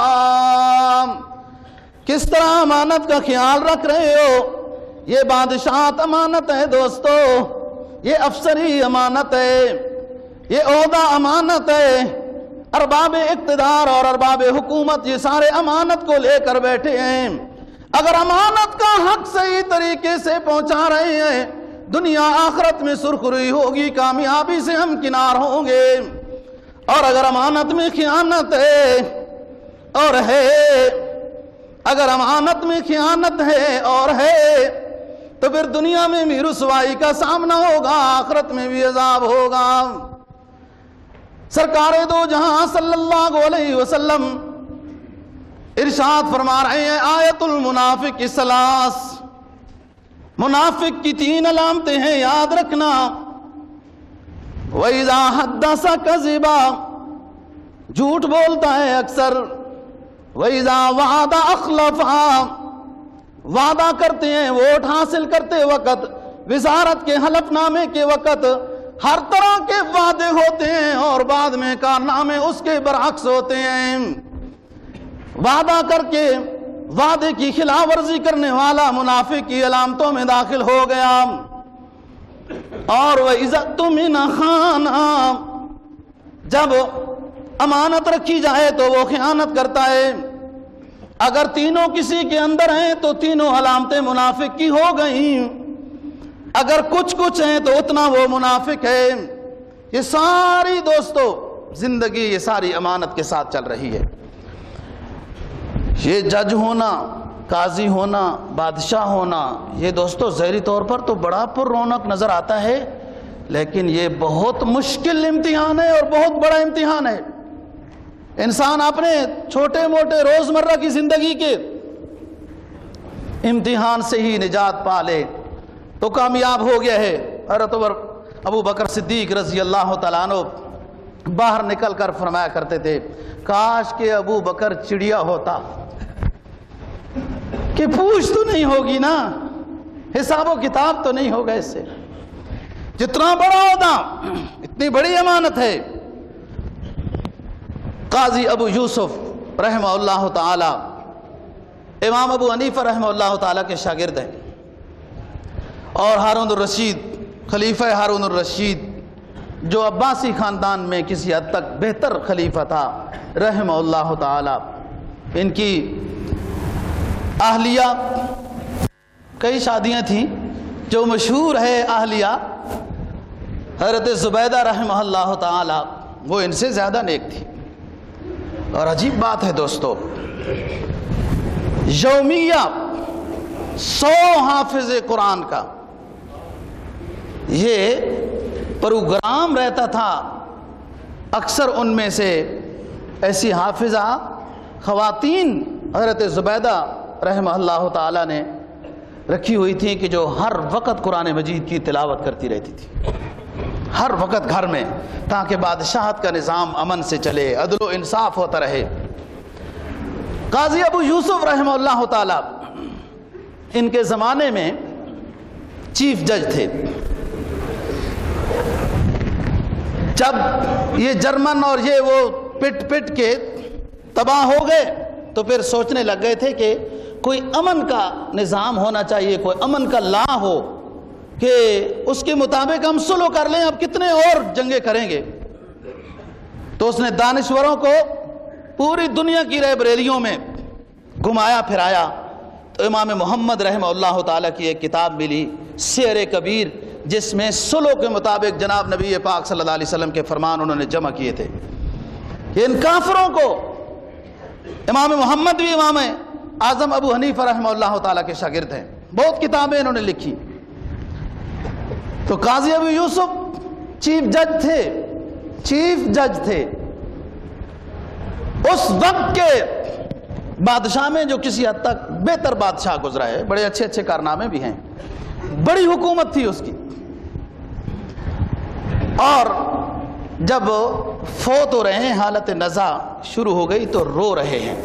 کس طرح امانت کا خیال رکھ رہے ہو؟ یہ بادشاہت امانت ہے دوستو، یہ افسری امانت ہے، یہ عہدہ امانت ہے، ارباب اقتدار اور ارباب حکومت یہ سارے امانت کو لے کر بیٹھے ہیں۔ اگر امانت کا حق صحیح طریقے سے پہنچا رہے ہیں، دنیا آخرت میں سرخروئی ہوگی، کامیابی سے ہم کنار ہوں گے۔ اور اگر امانت میں خیانت ہے اور ہے، اگر امانت میں خیانت ہے اور ہے تو پھر دنیا میں بھی رسوائی کا سامنا ہوگا، آخرت میں بھی عذاب ہوگا۔ سرکار دو جہاں صلی اللہ علیہ وسلم ارشاد فرما رہے ہیں آیت المنافق ثلاث، منافق کی تین علامتیں ہیں، یاد رکھنا۔ وَإِذَا حَدَّثَ كَذِبًا، جھوٹ بولتا ہے اکثر۔ وَإِذَا وَعَدَ أَخْلَفَا، وعدہ کرتے ہیں ووٹ حاصل کرتے وقت، وزارت کے حلف نامے کے وقت ہر طرح کے وعدے ہوتے ہیں اور بعد میں کارنامے اس کے برعکس ہوتے ہیں۔ وعدہ کر کے وعدے کی خلاف ورزی کرنے والا منافق کی علامتوں میں داخل ہو گیا۔ اور وَإِذَا اؤْتُمِنَ خَانَ، جب امانت رکھی جائے تو وہ خیانت کرتا ہے. اگر تینوں کسی کے اندر ہیں تو تینوں علامتیں منافق کی ہو گئیں. اگر کچھ کچھ ہیں تو اتنا وہ منافق ہے. یہ ساری دوستو زندگی یہ ساری امانت کے ساتھ چل رہی ہے. یہ جج ہونا، قاضی ہونا، بادشاہ ہونا، یہ دوستو ظاہری طور پر تو بڑا پر رونق نظر آتا ہے، لیکن یہ بہت مشکل امتحان ہے اور بہت بڑا امتحان ہے. انسان اپنے چھوٹے موٹے روزمرہ کی زندگی کے امتحان سے ہی نجات پا لے تو کامیاب ہو گیا ہے. حضرت ابو بکر صدیق رضی اللہ تعالیٰ عنہ باہر نکل کر فرمایا کرتے تھے، کاش کہ ابو بکر چڑیا ہوتا کہ پوچھ تو نہیں ہوگی نا، حساب و کتاب تو نہیں ہوگا اس سے. جتنا بڑا ہوتا اتنی بڑی امانت ہے. قاضی ابو یوسف رحمہ اللہ تعالی امام ابو حنیفہ رحمہ اللہ تعالی کے شاگرد ہیں، اور ہارون الرشید خلیفہ ہارون الرشید جو عباسی خاندان میں کسی حد تک بہتر خلیفہ تھا رحمہ اللہ تعالی. ان کی اہلیہ کئی شادیاں تھیں، جو مشہور ہے اہلیہ حضرت زبیدہ رحمہ اللہ تعالی، وہ ان سے زیادہ نیک تھی. اور عجیب بات ہے دوستو، یومیہ سو حافظ قرآن کا یہ پروگرام رہتا تھا. اکثر ان میں سے ایسی حافظہ خواتین حضرت زبیدہ رحمہ اللہ تعالی نے رکھی ہوئی تھیں کہ جو ہر وقت قرآن مجید کی تلاوت کرتی رہتی تھی، ہر وقت گھر میں، تاکہ بادشاہت کا نظام امن سے چلے، عدل و انصاف ہوتا رہے. قاضی ابو یوسف رحمہ اللہ تعالی ان کے زمانے میں چیف جج تھے. جب یہ جرمن اور یہ وہ پٹ پٹ کے تباہ ہو گئے تو پھر سوچنے لگ گئے تھے کہ کوئی امن کا نظام ہونا چاہیے، کوئی امن کا لا ہو کہ اس کے مطابق ہم سلو کر لیں. اب کتنے اور جنگیں کریں گے؟ تو اس نے دانشوروں کو پوری دنیا کی رہبریلیوں میں گھمایا پھرایا. تو امام محمد رحمہ اللہ تعالیٰ کی ایک کتاب ملی، سیر کبیر، جس میں سلو کے مطابق جناب نبی پاک صلی اللہ علیہ وسلم کے فرمان انہوں نے جمع کیے تھے. ان کافروں کو امام محمد بھی امام اعظم ابو حنیفہ رحمہ اللہ تعالیٰ کے شاگرد ہیں، بہت کتابیں انہوں نے لکھی. تو قاضی ابو یوسف چیف جج تھے، چیف جج تھے اس وقت کے بادشاہ میں، جو کسی حد تک بہتر بادشاہ گزرا ہے، بڑے اچھے اچھے کارنامے بھی ہیں، بڑی حکومت تھی اس کی. اور جب فوت ہو رہے ہیں، حالت نزا شروع ہو گئی تو رو رہے ہیں.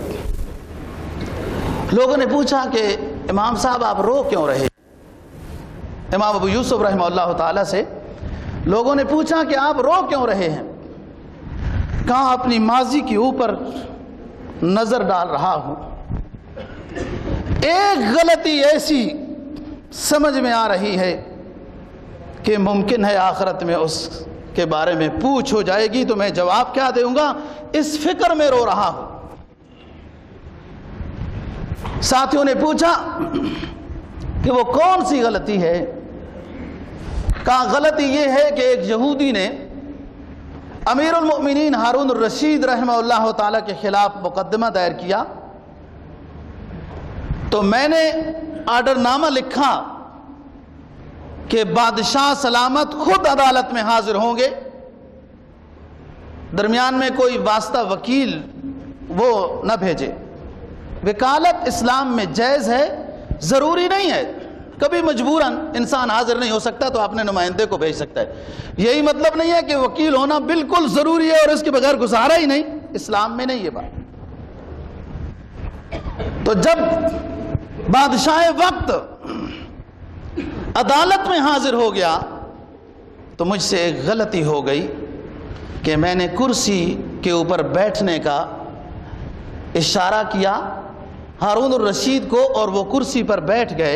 لوگوں نے پوچھا کہ امام صاحب آپ رو کیوں رہے؟ امام ابو یوسف رحمہ اللہ تعالیٰ سے لوگوں نے پوچھا کہ آپ رو کیوں رہے ہیں؟ کہاں اپنی ماضی کے اوپر نظر ڈال رہا ہوں. ایک غلطی ایسی سمجھ میں آ رہی ہے کہ ممکن ہے آخرت میں اس کے بارے میں پوچھ ہو جائے گی تو میں جواب کیا دوں گا، اس فکر میں رو رہا ہوں. ساتھیوں نے پوچھا کہ وہ کون سی غلطی ہے؟ کہا غلطی یہ ہے کہ ایک یہودی نے امیر المؤمنین ہارون الرشید رحمہ اللہ تعالیٰ کے خلاف مقدمہ دائر کیا، تو میں نے آرڈر نامہ لکھا کہ بادشاہ سلامت خود عدالت میں حاضر ہوں گے، درمیان میں کوئی واسطہ وکیل وہ نہ بھیجے. وکالت اسلام میں جائز ہے، ضروری نہیں ہے، کبھی مجبوراً انسان حاضر نہیں ہو سکتا تو اپنے نمائندے کو بھیج سکتا ہے. یہی مطلب نہیں ہے کہ وکیل ہونا بالکل ضروری ہے اور اس کے بغیر گزارا ہی نہیں، اسلام میں نہیں یہ بات. تو جب بادشاہ وقت عدالت میں حاضر ہو گیا تو مجھ سے ایک غلطی ہو گئی کہ میں نے کرسی کے اوپر بیٹھنے کا اشارہ کیا ہارون الرشید کو، اور وہ کرسی پر بیٹھ گئے،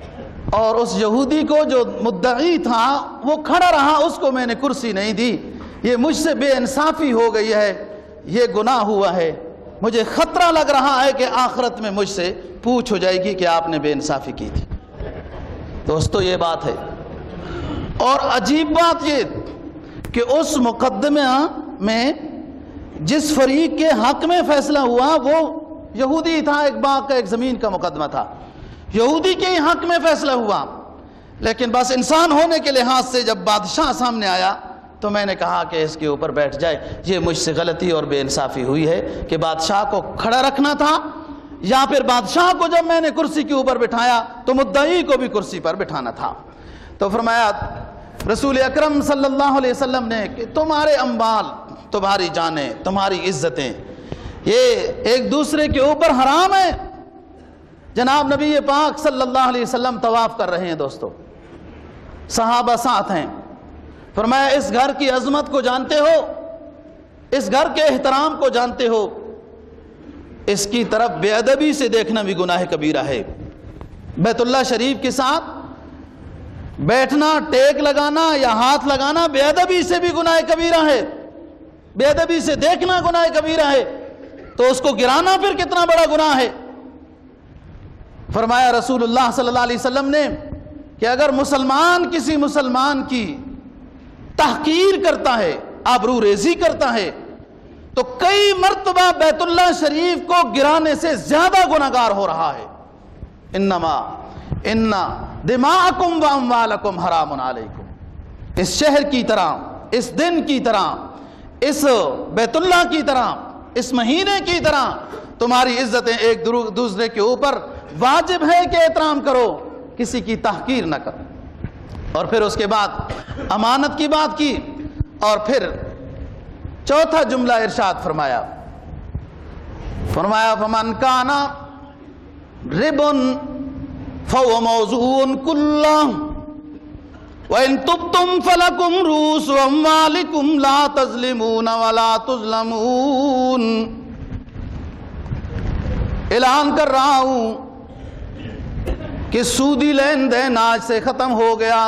اور اس یہودی کو جو مدعی تھا وہ کھڑا رہا، اس کو میں نے کرسی نہیں دی. یہ مجھ سے بے انصافی ہو گئی ہے، یہ گناہ ہوا ہے، مجھے خطرہ لگ رہا ہے کہ آخرت میں مجھ سے پوچھ ہو جائے گی کہ آپ نے بے انصافی کی تھی۔ دوستو یہ بات ہے، اور عجیب بات یہ کہ اس مقدمہ میں جس فریق کے حق میں فیصلہ ہوا وہ یہودی تھا، ایک باغ کا ایک زمین کا مقدمہ تھا، یہودی کے ہی حق میں فیصلہ ہوا، لیکن بس انسان ہونے کے لحاظ سے جب بادشاہ سامنے آیا تو میں نے کہا کہ اس کے اوپر بیٹھ جائے۔ یہ مجھ سے غلطی اور بے انصافی ہوئی ہے کہ بادشاہ کو کھڑا رکھنا تھا، یا پھر بادشاہ کو جب میں نے کرسی کے اوپر بٹھایا تو مدعی کو بھی کرسی پر بٹھانا تھا۔ تو فرمایا رسول اکرم صلی اللہ علیہ وسلم نے کہ تمہارے اموال، تمہاری جانیں، تمہاری عزتیں یہ ایک دوسرے کے اوپر حرام ہے۔ جناب نبی پاک صلی اللہ علیہ وسلم طواف کر رہے ہیں دوستو، صحابہ ساتھ ہیں، فرمایا اس گھر کی عظمت کو جانتے ہو، اس گھر کے احترام کو جانتے ہو، اس کی طرف بے ادبی سے دیکھنا بھی گناہ کبیرہ ہے۔ بیت اللہ شریف کے ساتھ بیٹھنا، ٹیک لگانا یا ہاتھ لگانا بے ادبی سے بھی گناہ کبیرہ ہے، بے ادبی سے دیکھنا گناہ کبیرہ ہے، تو اس کو گرانا پھر کتنا بڑا گناہ ہے۔ فرمایا رسول اللہ صلی اللہ علیہ وسلم نے کہ اگر مسلمان کسی مسلمان کی تحقیر کرتا ہے، آبرو ریزی کرتا ہے، تو کئی مرتبہ بیت اللہ شریف کو گرانے سے زیادہ گناہگار ہو رہا ہے۔ انما ان دماءکم و اموالکم حرام علیکم، اس شہر کی طرح، اس دن کی طرح، اس بیت اللہ کی طرح، اس مہینے کی طرح تمہاری عزتیں ایک دوسرے کے اوپر واجب ہے کہ احترام کرو، کسی کی تحقیر نہ کرو۔ اور پھر اس کے بعد امانت کی بات کی، اور پھر چوتھا جملہ ارشاد فرمایا فرمایا فمن کان ربا فهو موضوع كله وان تبتم فلكم رؤوس اموالكم لا تظلمون ولا تظلمون۔ اعلان کر رہا ہوں کہ سودی لین دین آج سے ختم ہو گیا،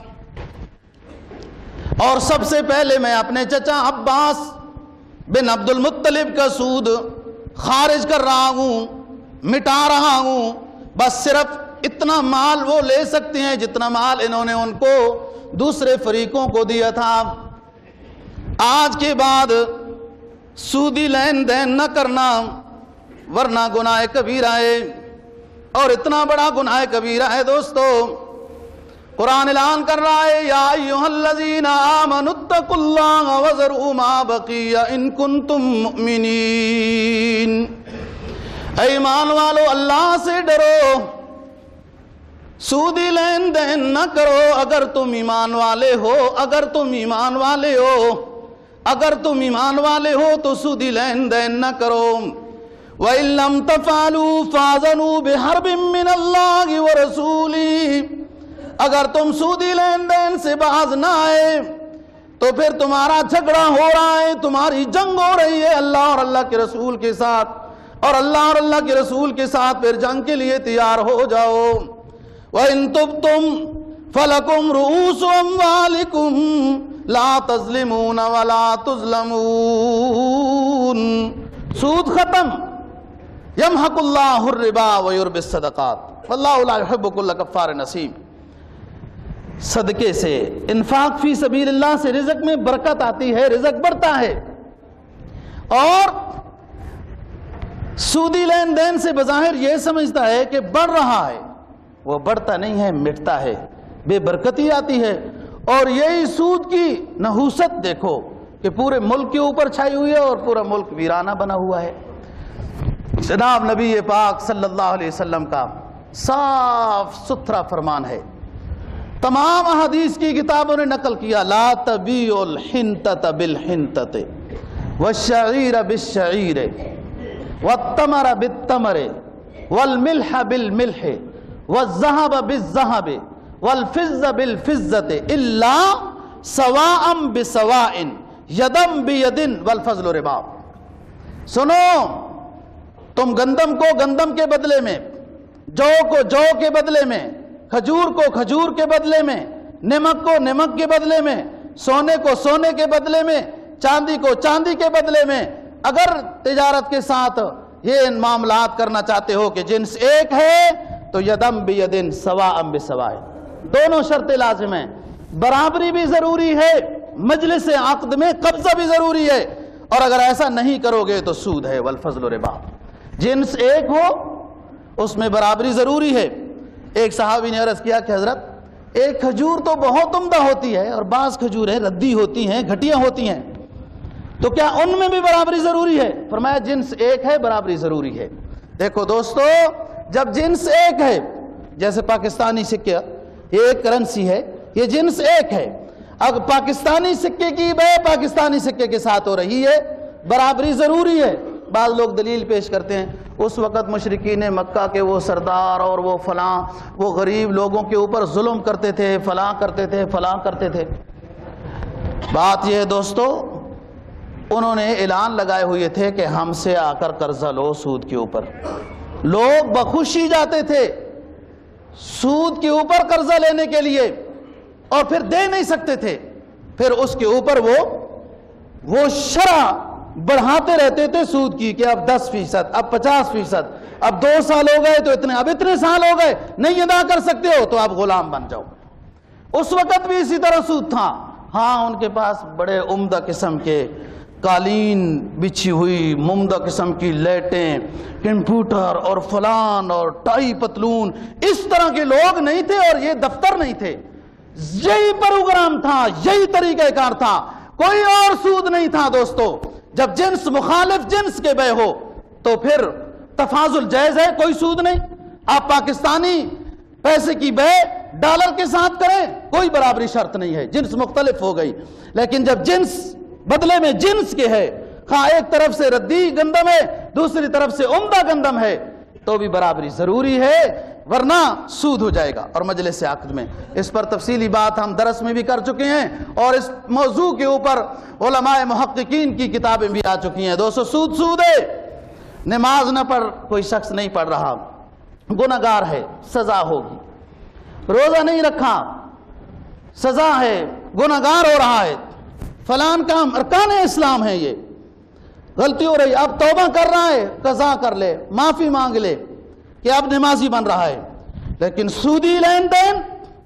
اور سب سے پہلے میں اپنے چچا عباس بن عبد المطلب کا سود خارج کر رہا ہوں، مٹا رہا ہوں۔ بس صرف اتنا مال وہ لے سکتے ہیں جتنا مال انہوں نے ان کو دوسرے فریقوں کو دیا تھا۔ آج کے بعد سودی لین دین نہ کرنا، ورنہ گناہ کبیرہ ہے، اور اتنا بڑا گناہ کبیرہ ہے دوستو۔ قرآن اعلان کر رہا ہے یا ایھا الذین آمنوا اتقوا اللہ وذروا ما بقی ان کنتم مؤمنین۔ اے ایمان والو اللہ سے ڈرو، سودی لین دین نہ کرو اگر تم ایمان والے ہو، اگر تم ایمان والے ہو، اگر تم ایمان والے ہو تو سودی لین دین نہ کرو۔ وَإِن لَّمْ تَفْعَلُوا فَأَذَنُوا بِحَرْبٍ مِّنَ اللَّهِ وَرَسُولِهِ۔ اگر تم سودی لین دین سے باز نہ آئے تو پھر تمہارا جھگڑا ہو رہا ہے، تمہاری جنگ ہو رہی ہے اللہ اور اللہ کے رسول کے ساتھ، اور اللہ اور اللہ کے رسول کے ساتھ پھر جنگ کے لیے تیار ہو جاؤ۔ وَإِن تُبْتُمْ فَلَكُمْ رُؤُوسُ أَمْوَالِكُمْ لَا تَظْلِمُونَ وَلَا تُظْلَمُونَ۔ سود ختم، یمحق اللہ الربا ویربی الصدقات واللہ لا یحب کل کفار نثیم۔ صدقے سے، انفاق فی سبیل اللہ سے رزق میں برکت آتی ہے، رزق بڑھتا ہے، اور سودی لین دین سے بظاہر یہ سمجھتا ہے کہ بڑھ رہا ہے، وہ بڑھتا نہیں ہے، مٹتا ہے، بے برکتی آتی ہے۔ اور یہی سود کی نحوست دیکھو کہ پورے ملک کے اوپر چھائی ہوئی ہے اور پورا ملک ویرانہ بنا ہوا ہے۔ جناب نبی پاک صلی اللہ علیہ وسلم کا صاف ستھرا فرمان ہے، تمام احادیث کی کتابوں نے نقل کیا، لا تبیع الحنطۃ بالحنطۃ والشعیر بالشعیر والتمر بالتمر والملح بالملح والذهب بالذهب والفضة بالفضة الا سواء بسواء یدم بیدن والفضل ربا۔ سنو، تم گندم کو گندم کے بدلے میں، جو کو جو کے بدلے میں، کھجور کو کھجور کے بدلے میں، نمک کو نمک کے بدلے میں، سونے کو سونے کے بدلے میں، چاندی کو چاندی کے بدلے میں، اگر تجارت کے ساتھ یہ معاملات کرنا چاہتے ہو کہ جنس ایک ہے تو یدم بیدن سواء بسواء، دونوں شرطیں لازم ہیں، برابری بھی ضروری ہے، مجلس عقد میں قبضہ بھی ضروری ہے، اور اگر ایسا نہیں کرو گے تو سود ہے، والفضل ربا۔ جنس ایک ہو اس میں برابری ضروری ہے۔ ایک صحابی نے عرض کیا کہ حضرت ایک کھجور تو بہت عمدہ ہوتی ہے اور بعض کھجوریں ردی ہوتی ہیں، گھٹیا ہوتی ہیں، تو کیا ان میں بھی برابری ضروری ہے؟ فرمایا جنس ایک ہے، برابری ضروری ہے۔ دیکھو دوستو، جب جنس ایک ہے، جیسے پاکستانی سکہ یہ ایک کرنسی ہے، یہ جنس ایک ہے، اب پاکستانی سکے کی بے پاکستانی سکے کے ساتھ ہو رہی ہے، برابری ضروری ہے۔ بعض لوگ دلیل پیش کرتے ہیں اس وقت مشرکین مکہ کے وہ سردار اور وہ فلاں وہ غریب لوگوں کے اوپر ظلم کرتے تھے، فلاں کرتے تھے فلاں کرتے تھے۔ بات یہ ہے دوستو، انہوں نے اعلان لگائے ہوئے تھے کہ ہم سے آ کر قرضہ لو سود کے اوپر، لوگ بخوشی جاتے تھے سود کے اوپر قرضہ لینے کے لیے اور پھر دے نہیں سکتے تھے، پھر اس کے اوپر وہ وہ شرح بڑھاتے رہتے تھے سود کی کہ اب دس فیصد، اب پچاس فیصد، اب دو سال ہو گئے تو اتنے، اب اتنے سال ہو گئے نہیں ادا کر سکتے ہو تو آپ غلام بن جاؤ۔ اس وقت بھی اسی طرح سود تھا۔ ہاں ان کے پاس بڑے عمدہ قسم کے قالین بچھی ہوئی، عمدہ قسم کی لائٹیں، کمپیوٹر اور فلان اور ٹائی پتلون، اس طرح کے لوگ نہیں تھے اور یہ دفتر نہیں تھے، یہی پروگرام تھا، یہی طریقہ کار تھا، کوئی اور سود نہیں تھا دوستو۔ جب جنس مخالف جنس کے بے ہو تو پھر تفاضل جائز ہے، کوئی سود نہیں۔ آپ پاکستانی پیسے کی بے ڈالر کے ساتھ کریں، کوئی برابری شرط نہیں ہے، جنس مختلف ہو گئی۔ لیکن جب جنس بدلے میں جنس کے ہے، ہاں ایک طرف سے ردی گندم ہے دوسری طرف سے عمدہ گندم ہے، تو بھی برابری ضروری ہے، ورنہ سود ہو جائے گا۔ اور مجلس عقد میں اس پر تفصیلی بات ہم درس میں بھی کر چکے ہیں، اور اس موضوع کے اوپر علماء محققین کی کتابیں بھی آ چکی ہیں۔ دوستو سود سود ہے، نماز نہ پڑھ کوئی شخص نہیں پڑھ رہا، گنہگار ہے، سزا ہوگی۔ روزہ نہیں رکھا، سزا ہے، گنہگار ہو رہا ہے۔ فلان کام ارکان اسلام ہے، یہ غلطی ہو رہی، اب توبہ کر رہا ہے، قضا کر لے، معافی مانگ لے کہ اب نمازی بن رہا ہے۔ لیکن سودی لین دین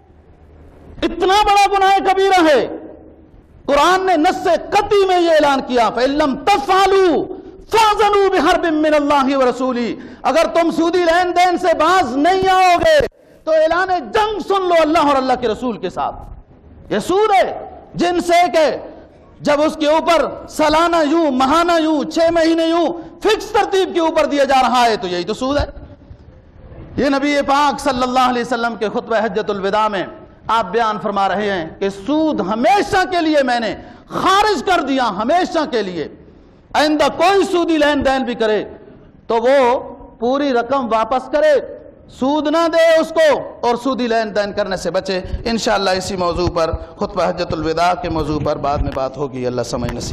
اتنا بڑا گناہ کبیرہ ہے، قرآن نے نص قطعی میں یہ اعلان کیا فَإِن لَمْ تَفْعَلُوا فَأْذَنُوا بِحَرْبٍ مِّنَ اللَّهِ وَرَسُولِهِ، اگر تم سودی لین دین سے باز نہیں آؤ گے تو اعلان جنگ سن لو اللہ اور اللہ کے رسول کے ساتھ۔ یہ سود ہے، جنس ایک ہے، جب اس کے اوپر سالانہ یوں، ماہانہ یوں، چھ مہینے یوں فکس ترتیب کے اوپر دیا جا رہا ہے تو یہی تو سود ہے۔ یہ نبی پاک صلی اللہ علیہ وسلم کے خطبہ حجۃ الوداع میں آپ بیان فرما رہے ہیں کہ سود ہمیشہ کے لیے میں نے خارج کر دیا، ہمیشہ کے لیے۔ آئندہ کوئی سودی لین دین بھی کرے تو وہ پوری رقم واپس کرے، سود نہ دے اس کو، اور سودی لین دین کرنے سے بچے۔ انشاءاللہ اسی موضوع پر خطبہ حجۃ الوداع کے موضوع پر بعد میں بات ہوگی۔ اللہ سمجھ نصیب